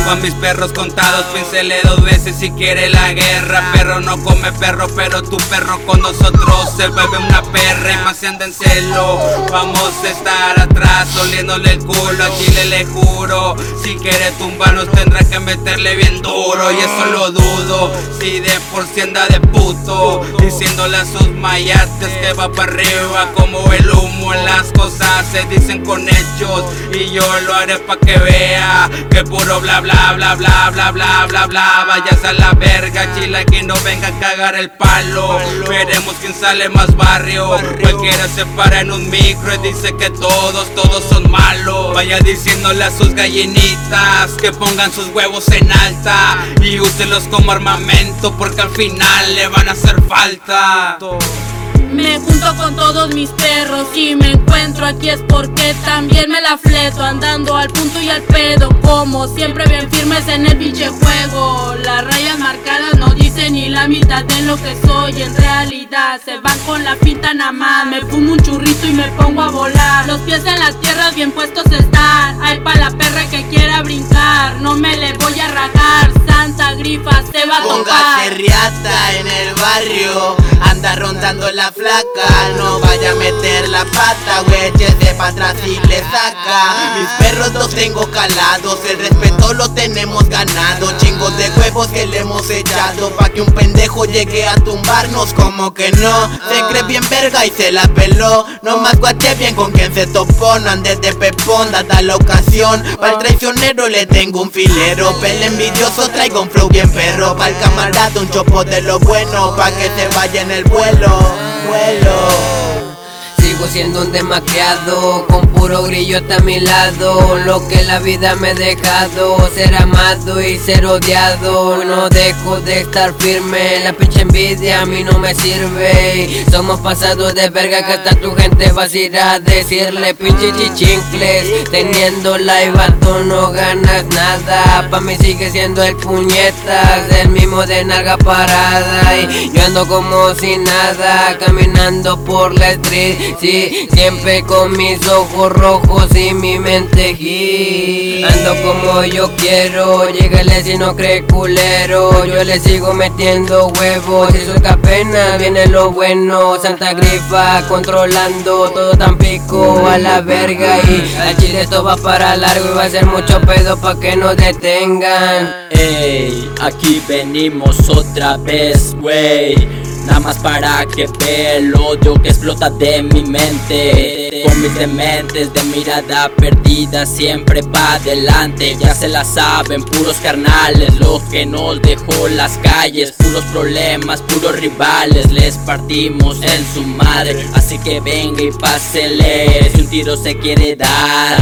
Tengo a mis perros contados, piénsele 2 veces si quiere la guerra. Perro no come perro, pero tu perro con nosotros se vuelve una perra y más se anda en celo. Vamos a estar atrás, oliéndole el culo, a Chile le juro. Si quiere tumbarnos tendrá que meterle bien duro, y eso lo dudo. Si de por si anda de puto, diciéndole a sus mayates que va para arriba como el humo. Las cosas se dicen con hechos y yo lo haré pa' que vea que puro bla bla bla bla bla bla bla bla. Vayas a la verga, Chile, aquí no venga a cagar el palo. Veremos quién sale más barrio. Cualquiera se para en un micro y dice que todos son malos. Vaya diciéndole a sus gallinitas que pongan sus huevos en alta y úselos como armamento, porque al final le van a hacer falta. Me junto con todos mis perros y me encuentro aquí es porque también me la fleto, andando al punto y al pedo, como siempre bien firmes en el pinche juego. Las rayas marcadas no dicen ni la mitad de lo que soy en realidad. Se van con la finta nada más, me fumo un churrito y me pongo a volar. Los pies en la tierra bien puestos están, hay pa' la perra que quiera brincar. No me le voy a rajar, Santa Grifa se va a tocar. Póngase riata en el barrio, anda rondando la flaca. No vaya a meter la pata, güey, de pa' atrás y le saca. Mis perros los tengo calados, el respeto lo tenemos ganado. Chingos de huevos que le hemos echado pa' que un pendejo llegue a tumbarnos. Como que no, se cree bien verga y se la peló. No más guache bien con quien se topó, no andes de pepón, dada la ocasión. Pa'l traicionero le tengo un filero, pel envidioso traigo un flow bien perro. Pa'l camarada un chopo de lo bueno, pa' que se vaya en el vuelo. Sigo siendo un demacrado, con puro grillo a mi lado. Lo que la vida me ha dejado, ser amado y ser odiado. No dejo de estar firme, la pinche envidia a mí no me sirve. Somos pasados de verga que hasta tu gente vas a ir a decirle pinche chichincles. Teniendo live vato no ganas nada, pa' mí sigue siendo el puñetas, el mismo de nalga parada. Y yo ando como si nada, caminando por la street. Sí, siempre con mis ojos rojos y mi mente gris. Ando como yo quiero, llégale si no cree culero. Yo le sigo metiendo huevos, si soy capena viene lo bueno. Santa Grifa controlando todo Tampico a la verga. Y al Chile esto va para largo y va a ser mucho pedo pa' que nos detengan. Ey, aquí venimos otra vez, wey. Nada más para que vea el odio que explota de mi mente. Con mis dementes de mirada perdida siempre pa' adelante. Ya se la saben, puros carnales, los que nos dejó las calles. Puros problemas, puros rivales, les partimos en su madre. Así que venga y pásele, si un tiro se quiere dar.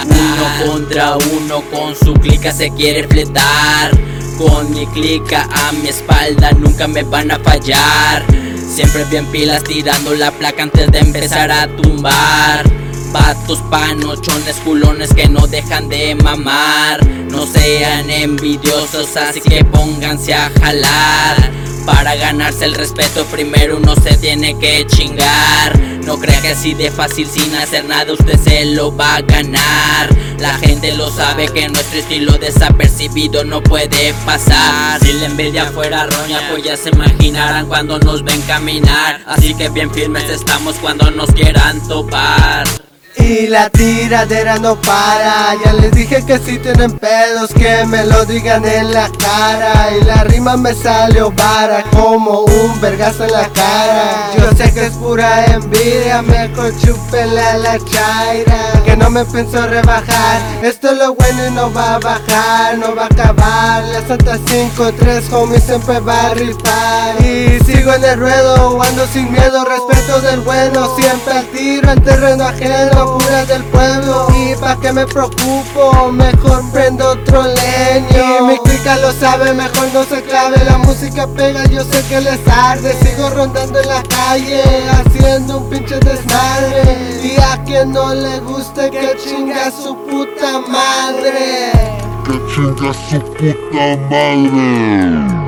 Uno contra uno con su clica se quiere fletar. Con mi clica a mi espalda nunca me van a fallar. Siempre bien pilas tirando la placa antes de empezar a tumbar. Vatos panochones culones que no dejan de mamar. No sean envidiosos, así que pónganse a jalar. Para ganarse el respeto primero uno se tiene que chingar. No crea que así de fácil sin hacer nada usted se lo va a ganar. La gente lo sabe que nuestro estilo desapercibido no puede pasar. Si la envidia fuera roña pues ya se imaginarán cuando nos ven caminar. Así que bien firmes estamos cuando nos quieran topar. Y la tiradera no para, ya les dije que si tienen pedos que me lo digan en la cara. Y la rima me salió vara como un vergazo en la cara. Yo sé que es pura envidia, mejor chúpenle a la chaira. Que no me pienso rebajar, esto es lo bueno y no va a bajar, no va a acabar. La Santa 5-3 homie siempre va a rifar. Y sigo en el ruedo, ando sin miedo, respeto del bueno. Siempre al tiro en terreno ajeno, pura del pueblo. Y pa' que me preocupo, mejor prendo otro leño. Y mi clica lo sabe, mejor no se clave. La música pega, yo sé que les arde. Sigo rondando en la calle, haciendo un pinche desmadre. Y a quien no le guste que chinga su puta madre. Que chinga su puta madre.